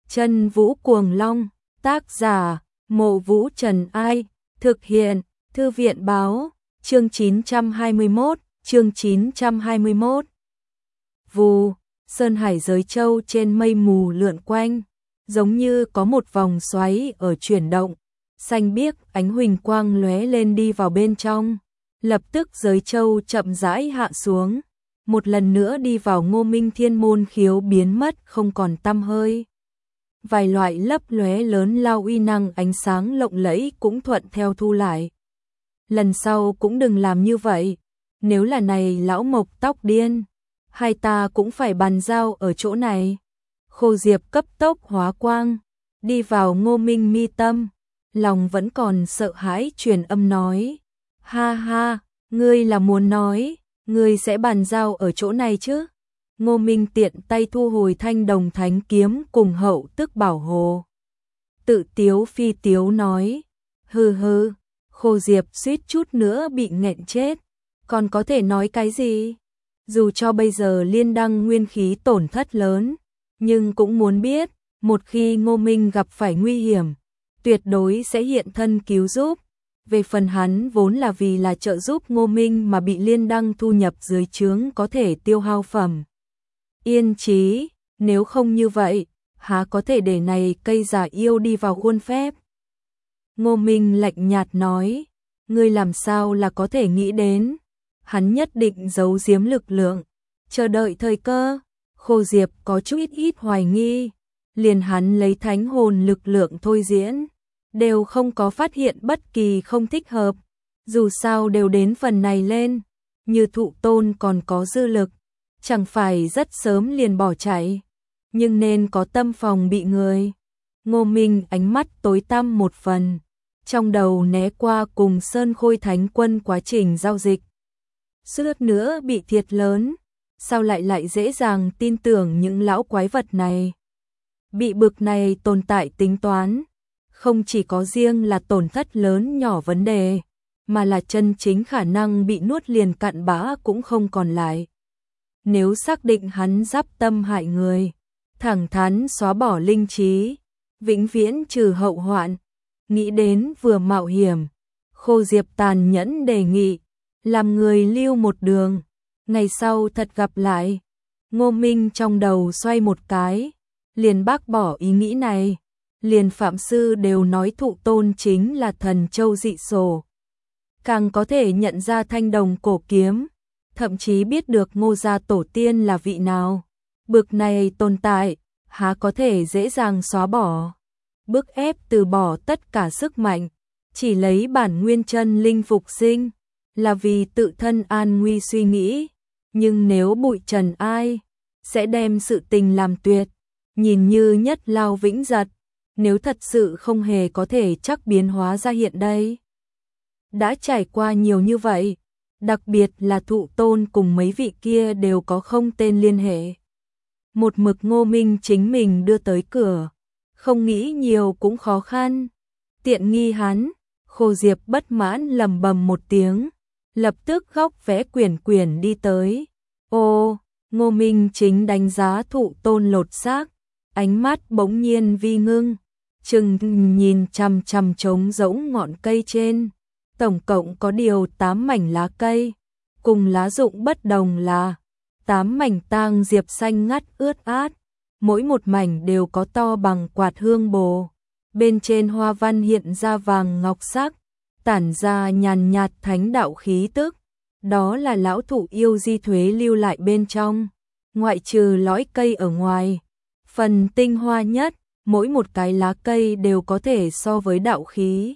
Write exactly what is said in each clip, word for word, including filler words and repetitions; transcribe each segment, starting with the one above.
Chân Vũ Cuồng Long, tác giả, Mộ Vũ Trần Ai, thực hiện, Thư viện Báo, chương chín trăm hai mươi mốt, chương chín trăm hai mươi mốt. Vù, sơn hải giới châu trên mây mù lượn quanh, giống như có một vòng xoáy ở chuyển động, xanh biếc ánh huỳnh quang lóe lên đi vào bên trong, lập tức giới châu chậm rãi hạ xuống, một lần nữa đi vào Ngô Minh Thiên môn khiếu biến mất không còn tăm hơi. Vài loại lấp lóe lớn lao uy năng ánh sáng lộng lẫy cũng thuận theo thu lại. Lần sau cũng đừng làm như vậy, nếu là này lão mộc tóc điên, hai ta cũng phải bàn giao ở chỗ này. Khô Diệp cấp tốc hóa quang, đi vào Ngô Minh mi tâm, lòng vẫn còn sợ hãi truyền âm nói, ha ha, ngươi là muốn nói, ngươi sẽ bàn giao ở chỗ này chứ? Ngô Minh tiện tay thu hồi thanh đồng thánh kiếm cùng hậu tức bảo hồ. Tự tiếu phi tiếu nói, hừ hừ, Khô Diệp suýt chút nữa bị nghẹn chết, còn có thể nói cái gì? Dù cho bây giờ liên đăng nguyên khí tổn thất lớn, nhưng cũng muốn biết, một khi Ngô Minh gặp phải nguy hiểm, tuyệt đối sẽ hiện thân cứu giúp. Về phần hắn vốn là vì là trợ giúp Ngô Minh mà bị liên đăng thu nhập dưới trướng có thể tiêu hao phẩm. Yên chí, nếu không như vậy, há có thể để này cây giả yêu đi vào khuôn phép. Ngô Minh lạnh nhạt nói, ngươi làm sao là có thể nghĩ đến, hắn nhất định giấu giếm lực lượng, chờ đợi thời cơ. Khô Diệp có chút ít ít hoài nghi, liền hắn lấy thánh hồn lực lượng thôi diễn, đều không có phát hiện bất kỳ không thích hợp, dù sao đều đến phần này lên, như thụ tôn còn có dư lực, chẳng phải rất sớm liền bỏ chạy, nhưng nên có tâm phòng bị người. Ngô Minh ánh mắt tối tăm một phần, trong đầu né qua cùng Sơn Khôi Thánh Quân quá trình giao dịch. Suýt nữa bị thiệt lớn, sao lại lại dễ dàng tin tưởng những lão quái vật này. Bị bực này tồn tại tính toán, không chỉ có riêng là tổn thất lớn nhỏ vấn đề, mà là chân chính khả năng bị nuốt liền cặn bã cũng không còn lại. Nếu xác định hắn giáp tâm hại người, thẳng thắn xóa bỏ linh trí, vĩnh viễn trừ hậu hoạn, nghĩ đến vừa mạo hiểm, Khô Diệp tàn nhẫn đề nghị, làm người lưu một đường, ngày sau thật gặp lại. Ngô Minh trong đầu xoay một cái, liền bác bỏ ý nghĩ này, liền Phạm Sư đều nói thụ tôn chính là thần châu dị sổ. Càng có thể nhận ra thanh đồng cổ kiếm, thậm chí biết được Ngô gia tổ tiên là vị nào. Bực này tồn tại, há có thể dễ dàng xóa bỏ. Bức ép từ bỏ tất cả sức mạnh, chỉ lấy bản nguyên chân linh phục sinh, là vì tự thân an nguy suy nghĩ. Nhưng nếu bụi trần ai, sẽ đem sự tình làm tuyệt, nhìn như nhất lao vĩnh giật, nếu thật sự không hề có thể chắc biến hóa ra hiện đây. Đã trải qua nhiều như vậy, đặc biệt là thụ tôn cùng mấy vị kia đều có không tên liên hệ. Một mực Ngô Minh chính mình đưa tới cửa, không nghĩ nhiều cũng khó khăn. Tiện nghi hắn, Khô Diệp bất mãn lầm bầm một tiếng, lập tức góc vẽ quyển quyển đi tới. Ô, Ngô Minh chính đánh giá thụ tôn lột xác, ánh mắt bỗng nhiên vi ngưng, chừng nhìn chằm chằm trống rỗng ngọn cây trên. Tổng cộng có điều tám mảnh lá cây, cùng lá dụng bất đồng là tám mảnh tang diệp xanh ngắt ướt át, mỗi một mảnh đều có to bằng quạt hương bồ, bên trên hoa văn hiện ra vàng ngọc sắc, tản ra nhàn nhạt thánh đạo khí tức. Đó là lão thụ yêu di thuế lưu lại bên trong, ngoại trừ lõi cây ở ngoài, phần tinh hoa nhất, mỗi một cái lá cây đều có thể so với đạo khí.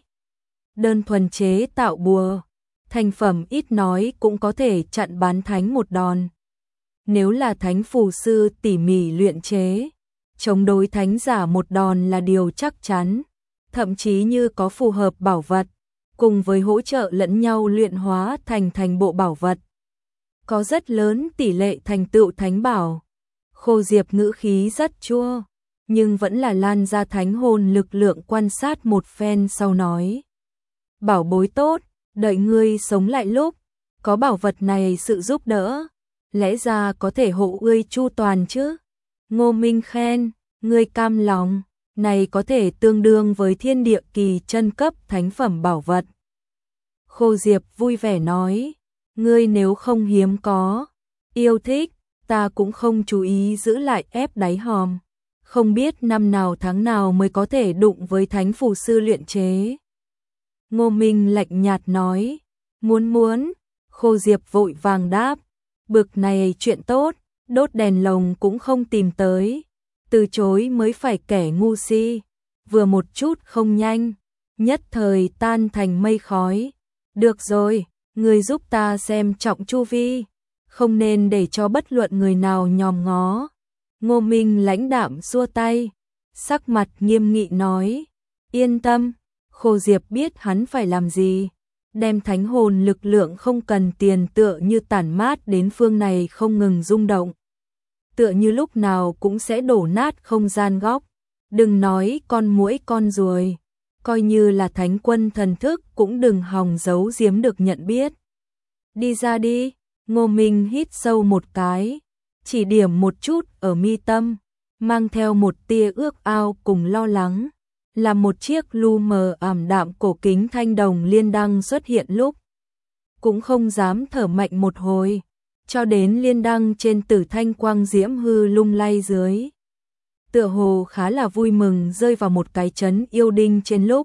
Đơn thuần chế tạo bùa, thành phẩm ít nói cũng có thể chặn bán thánh một đòn. Nếu là thánh phù sư tỉ mỉ luyện chế, chống đối thánh giả một đòn là điều chắc chắn, thậm chí như có phù hợp bảo vật, cùng với hỗ trợ lẫn nhau luyện hóa thành thành bộ bảo vật, có rất lớn tỷ lệ thành tựu thánh bảo. Khô Diệp ngữ khí rất chua, nhưng vẫn là lan ra thánh hồn lực lượng quan sát một phen sau nói. Bảo bối tốt, đợi ngươi sống lại lúc, có bảo vật này sự giúp đỡ, lẽ ra có thể hộ ngươi chu toàn chứ. Ngô Minh khen, Ngươi cam lòng, này có thể tương đương với thiên địa kỳ chân cấp thánh phẩm bảo vật. Khô Diệp vui vẻ nói, ngươi nếu không hiếm có, yêu thích, ta cũng không chú ý giữ lại ép đáy hòm. Không biết năm nào tháng nào mới có thể đụng với thánh phù sư luyện chế. Ngô Minh lạnh nhạt nói, muốn muốn, Khô Diệp vội vàng đáp, bực này chuyện tốt, đốt đèn lồng cũng không tìm tới, từ chối mới phải kẻ ngu si, vừa một chút không nhanh, nhất thời tan thành mây khói. Được rồi, người giúp ta xem trọng chu vi, không nên để cho bất luận người nào nhòm ngó. Ngô Minh lãnh đạm xua tay, sắc mặt nghiêm nghị nói, yên tâm, Khô Diệp biết hắn phải làm gì, đem thánh hồn lực lượng không cần tiền tựa như tản mát đến phương này không ngừng rung động. Tựa như lúc nào cũng sẽ đổ nát không gian góc, đừng nói con muỗi con ruồi, coi như là thánh quân thần thức cũng đừng hòng giấu giếm được nhận biết. Đi ra đi, Ngô Minh hít sâu một cái, chỉ điểm một chút ở mi tâm, mang theo một tia ước ao cùng lo lắng, là một chiếc lu mờ ảm đạm cổ kính thanh đồng liên đăng xuất hiện lúc. Cũng không dám thở mạnh một hồi, cho đến liên đăng trên tử thanh quang diễm hư lung lay dưới. Tựa hồ khá là vui mừng rơi vào một cái chấn yêu đinh trên lúc.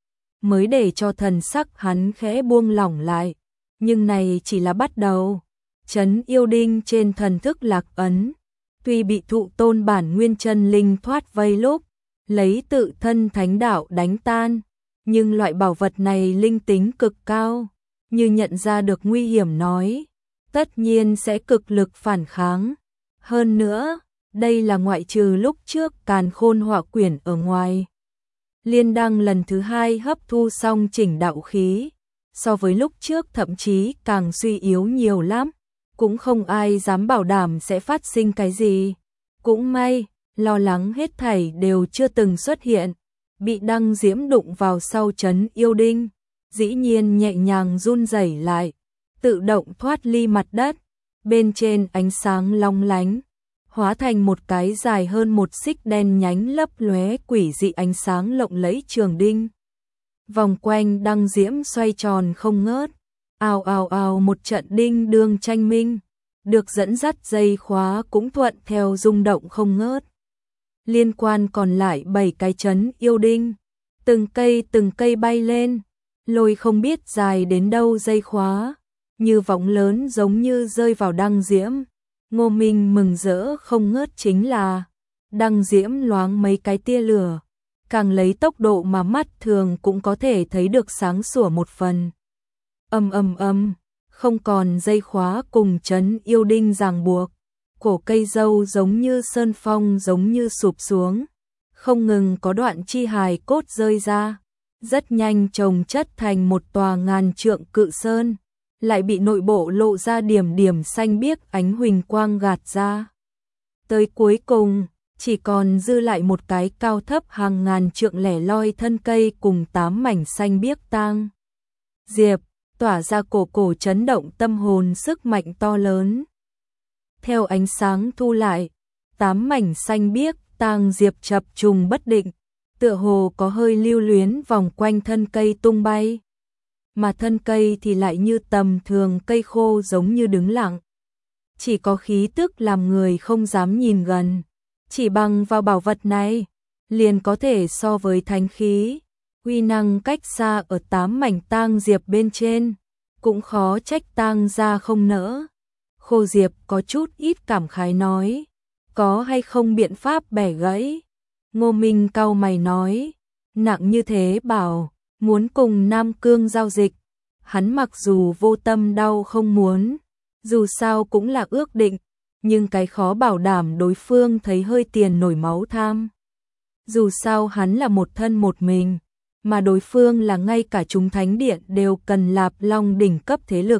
Mới để cho thần sắc hắn khẽ buông lỏng lại, nhưng này chỉ là bắt đầu. Chấn yêu đinh trên thần thức lạc ấn, tuy bị thụ tôn bản nguyên chân linh thoát vây lúc, lấy tự thân thánh đạo đánh tan, nhưng loại bảo vật này linh tính cực cao, như nhận ra được nguy hiểm nói, tất nhiên sẽ cực lực phản kháng. Hơn nữa, đây là ngoại trừ lúc trước càn khôn hỏa quyển ở ngoài. Liên đăng lần thứ hai hấp thu xong chỉnh đạo khí, so với lúc trước thậm chí càng suy yếu nhiều lắm. Cũng không ai dám bảo đảm sẽ phát sinh cái gì. Cũng may, lo lắng hết thảy đều chưa từng xuất hiện. Bị đăng diễm đụng vào sau chấn yêu đinh, dĩ nhiên nhẹ nhàng run rẩy lại, tự động thoát ly mặt đất. Bên trên ánh sáng long lánh, hóa thành một cái dài hơn một xích đen nhánh lấp lóe quỷ dị ánh sáng lộng lẫy trường đinh. Vòng quanh đăng diễm xoay tròn không ngớt. Ào ào ào một trận đinh đương tranh minh, được dẫn dắt dây khóa cũng thuận theo rung động không ngớt. Liên quan còn lại bảy cái chấn yêu đinh, từng cây từng cây bay lên, lôi không biết dài đến đâu dây khóa, như võng lớn giống như rơi vào đăng diễm. Ngô Minh mừng rỡ không ngớt chính là, đăng diễm loáng mấy cái tia lửa, càng lấy tốc độ mà mắt thường cũng có thể thấy được sáng sủa một phần. Âm âm âm, không còn dây khóa cùng chấn yêu đinh ràng buộc, cổ cây dâu giống như sơn phong giống như sụp xuống, không ngừng có đoạn chi hài cốt rơi ra, rất nhanh chồng chất thành một tòa ngàn trượng cự sơn, lại bị nội bộ lộ ra điểm điểm xanh biếc ánh huỳnh quang gạt ra. Tới cuối cùng, chỉ còn dư lại một cái cao thấp hàng ngàn trượng lẻ loi thân cây cùng tám mảnh xanh biếc tang diệp, tỏa ra cổ cổ chấn động tâm hồn sức mạnh to lớn. Theo ánh sáng thu lại, tám mảnh xanh biếc tang diệp chập trùng bất định, tựa hồ có hơi lưu luyến vòng quanh thân cây tung bay. Mà thân cây thì lại như tầm thường cây khô giống như đứng lặng. Chỉ có khí tức làm người không dám nhìn gần. Chỉ bằng vào bảo vật này, liền có thể so với thánh khí. Uy năng cách xa ở tám mảnh tang diệp bên trên, cũng khó trách tang ra không nỡ. Khô Diệp có chút ít cảm khái nói, có hay không biện pháp bẻ gãy. Ngô Minh cau mày nói, nặng như thế bảo, muốn cùng Nam Cương giao dịch. Hắn mặc dù vô tâm đau không muốn, dù sao cũng là ước định, nhưng cái khó bảo đảm đối phương thấy hơi tiền nổi máu tham. Dù sao hắn là một thân một mình, mà đối phương là ngay cả chúng thánh điện đều cần Lạp Long đỉnh cấp thế lực.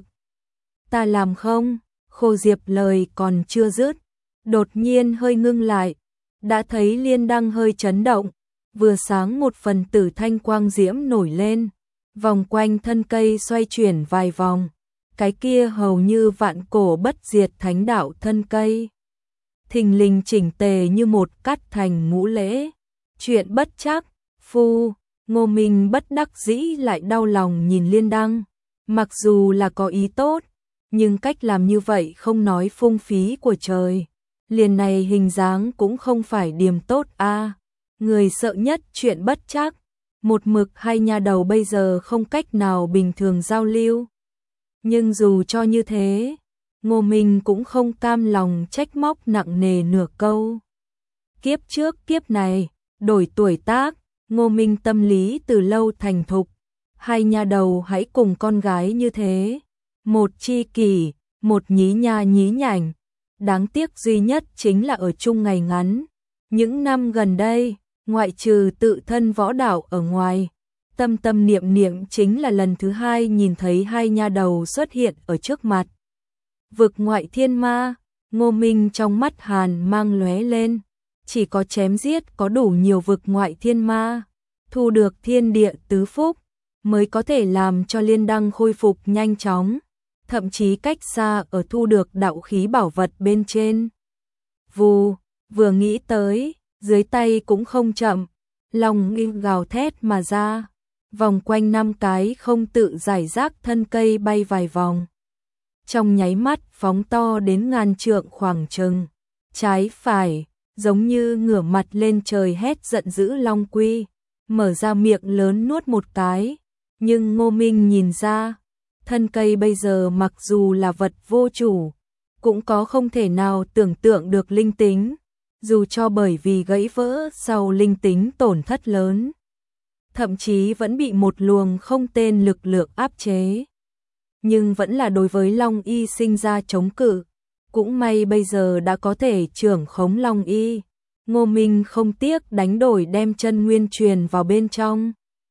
Ta làm không? Khô Diệp lời còn chưa dứt, đột nhiên hơi ngưng lại, đã thấy liên đăng hơi chấn động, vừa sáng một phần tử thanh quang diễm nổi lên, vòng quanh thân cây xoay chuyển vài vòng, cái kia hầu như vạn cổ bất diệt thánh đạo thân cây. thình lình chỉnh tề như một cắt thành ngũ lễ. Chuyện bất trắc, phu, Ngô Minh bất đắc dĩ lại đau lòng nhìn Liên Đăng. Mặc dù là có ý tốt, nhưng cách làm như vậy không nói phung phí của trời. Liền này hình dáng cũng không phải điểm tốt a. À. Người sợ nhất chuyện bất trắc, một mực hai nha đầu bây giờ không cách nào bình thường giao lưu. Nhưng dù cho như thế, Ngô Minh cũng không cam lòng trách móc nặng nề nửa câu. Kiếp trước kiếp này, đổi tuổi tác, Ngô Minh tâm lý từ lâu thành thục. Hai nha đầu hãy cùng con gái như thế. Một chi kỷ, một nhí nha nhí nhảnh. Đáng tiếc duy nhất chính là ở chung ngày ngắn. Những năm gần đây, ngoại trừ tự thân võ đạo ở ngoài, tâm tâm niệm niệm chính là lần thứ hai nhìn thấy hai nha đầu xuất hiện ở trước mặt. Vực ngoại thiên ma, Ngô Minh trong mắt hàn mang lóe lên. Chỉ có chém giết có đủ nhiều vực ngoại thiên ma, thu được thiên địa tứ phúc, mới có thể làm cho Liên Đăng khôi phục nhanh chóng, thậm chí cách xa ở thu được đạo khí bảo vật bên trên. Vù, vừa nghĩ tới, dưới tay cũng không chậm, lòng nghi gào thét mà ra, vòng quanh năm cái không tự giải rác thân cây bay vài vòng. Trong nháy mắt phóng to đến ngàn trượng khoảng chừng, trái phải, giống như ngửa mặt lên trời hét giận dữ long quy, mở ra miệng lớn nuốt một cái. Nhưng Ngô Minh nhìn ra, thân cây bây giờ mặc dù là vật vô chủ, cũng có không thể nào tưởng tượng được linh tính, dù cho bởi vì gãy vỡ sau linh tính tổn thất lớn. Thậm chí vẫn bị một luồng không tên lực lượng áp chế. Nhưng vẫn là đối với Long Y sinh ra chống cự. Cũng may bây giờ đã có thể trưởng khống Long Y. Ngô Minh không tiếc đánh đổi đem chân nguyên truyền vào bên trong.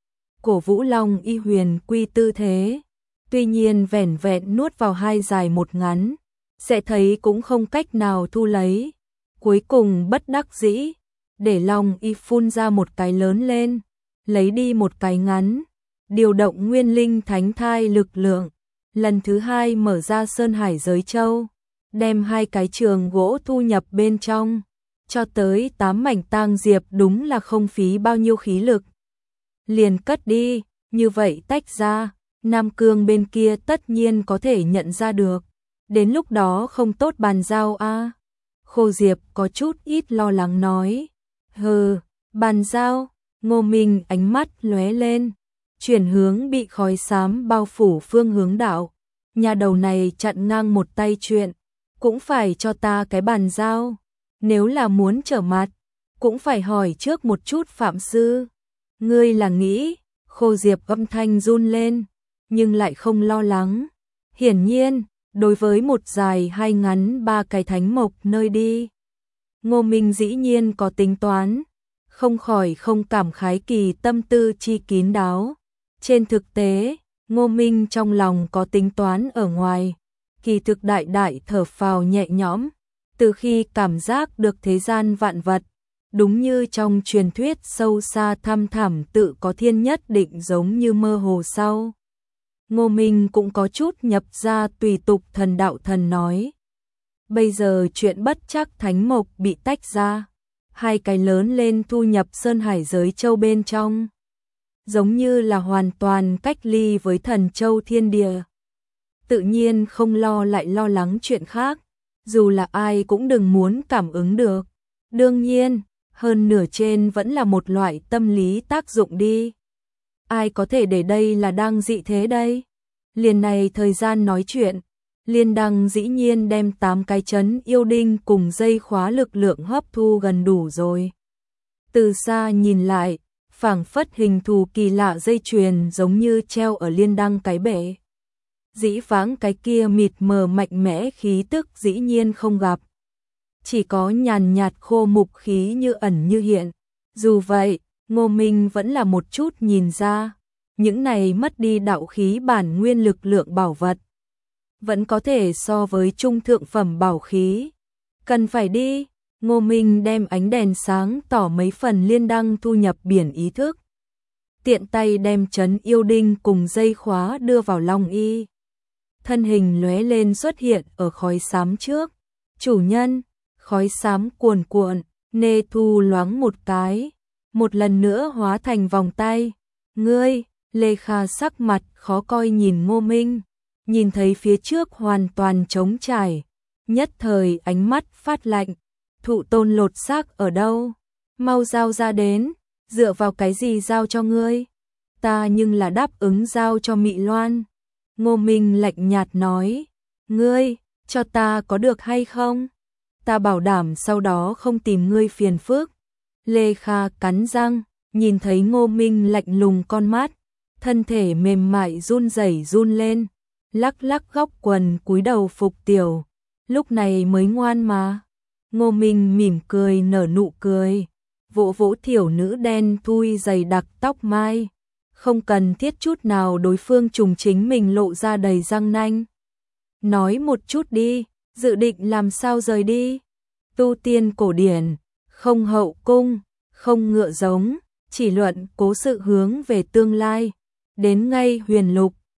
Cổ vũ Long Y huyền quy tư thế. Tuy nhiên vẻn vẹn nuốt vào hai dài một ngắn, sẽ thấy cũng không cách nào thu lấy. Cuối cùng bất đắc dĩ, để Long Y phun ra một cái lớn lên, lấy đi một cái ngắn, điều động nguyên linh thánh thai lực lượng, lần thứ hai mở ra Sơn Hải giới châu, đem hai cái trường gỗ thu nhập bên trong, cho tới tám mảnh tang diệp đúng là không phí bao nhiêu khí lực. Liền cất đi, như vậy tách ra, Nam Cương bên kia tất nhiên có thể nhận ra được, đến lúc đó không tốt bàn giao a. À. Khô Diệp có chút ít lo lắng nói, hừ, bàn giao. Ngô Minh ánh mắt lóe lên, chuyển hướng bị khói xám bao phủ phương hướng đạo. Nhà đầu này chặn ngang một tay chuyện, cũng phải cho ta cái bàn giao. Nếu là muốn trở mặt, cũng phải hỏi trước một chút Phạm Sư. Ngươi là nghĩ, Khô Diệp âm thanh run lên, nhưng lại không lo lắng. Hiển nhiên, đối với một dài hai ngắn ba cái thánh mộc nơi đi, Ngô Minh dĩ nhiên có tính toán. Không khỏi không cảm khái kỳ tâm tư chi kín đáo. Trên thực tế, Ngô Minh trong lòng có tính toán ở ngoài, kỳ thực đại đại thở phào nhẹ nhõm, từ khi cảm giác được thế gian vạn vật, đúng như trong truyền thuyết sâu xa thăm thẳm tự có thiên nhất định giống như mơ hồ sau. Ngô Minh cũng có chút nhập ra tùy tục thần đạo thần nói. Bây giờ chuyện bất trắc thánh mộc bị tách ra, hai cái lớn lên thu nhập Sơn Hải giới châu bên trong, giống như là hoàn toàn cách ly với thần châu thiên địa. Tự nhiên không lo lại lo lắng chuyện khác, dù là ai cũng đừng muốn cảm ứng được. Đương nhiên, hơn nửa trên vẫn là một loại tâm lý tác dụng đi. Ai có thể để đây là đang dị thế đây? Liền này thời gian nói chuyện, Liên Đăng dĩ nhiên đem tám cái chấn yêu đinh cùng dây khóa lực lượng hấp thu gần đủ rồi. Từ xa nhìn lại, phảng phất hình thù kỳ lạ dây chuyền giống như treo ở Liên Đăng cái bể. Dĩ vãng cái kia mịt mờ mạnh mẽ khí tức dĩ nhiên không gặp. Chỉ có nhàn nhạt khô mục khí như ẩn như hiện. Dù vậy, Ngô Minh vẫn là một chút nhìn ra, những này mất đi đạo khí bản nguyên lực lượng bảo vật, vẫn có thể so với trung thượng phẩm bảo khí. Cần phải đi, Ngô Minh đem ánh đèn sáng tỏ mấy phần Liên Đăng thu nhập biển ý thức. Tiện tay đem chấn yêu đinh cùng dây khóa đưa vào Long Y. Thân hình lóe lên xuất hiện ở khói xám trước. Chủ nhân, khói xám cuồn cuộn, nê thu loáng một cái, một lần nữa hóa thành vòng tay. Ngươi, Lê Kha sắc mặt khó coi nhìn Ngô Minh, nhìn thấy phía trước hoàn toàn trống trải, nhất thời ánh mắt phát lạnh, thụ tôn lột xác ở đâu? Mau giao ra đến, dựa vào cái gì giao cho ngươi? Ta nhưng là đáp ứng giao cho Mị Loan. Ngô Minh lạnh nhạt nói, ngươi, cho ta có được hay không? Ta bảo đảm sau đó không tìm ngươi phiền phức. Lê Kha cắn răng, nhìn thấy Ngô Minh lạnh lùng con mắt, thân thể mềm mại run rẩy run lên, lắc lắc góc quần cúi đầu phục tiểu, lúc này mới ngoan mà. Ngô Minh mỉm cười nở nụ cười, vỗ vỗ thiểu nữ đen thui dày đặc tóc mai, không cần thiết chút nào đối phương trùng chính mình lộ ra đầy răng nanh. Nói một chút đi, dự định làm sao rời đi? Tu tiên cổ điển, không hậu cung, không ngựa giống, chỉ luận cố sự hướng về tương lai, đến ngay huyền lục,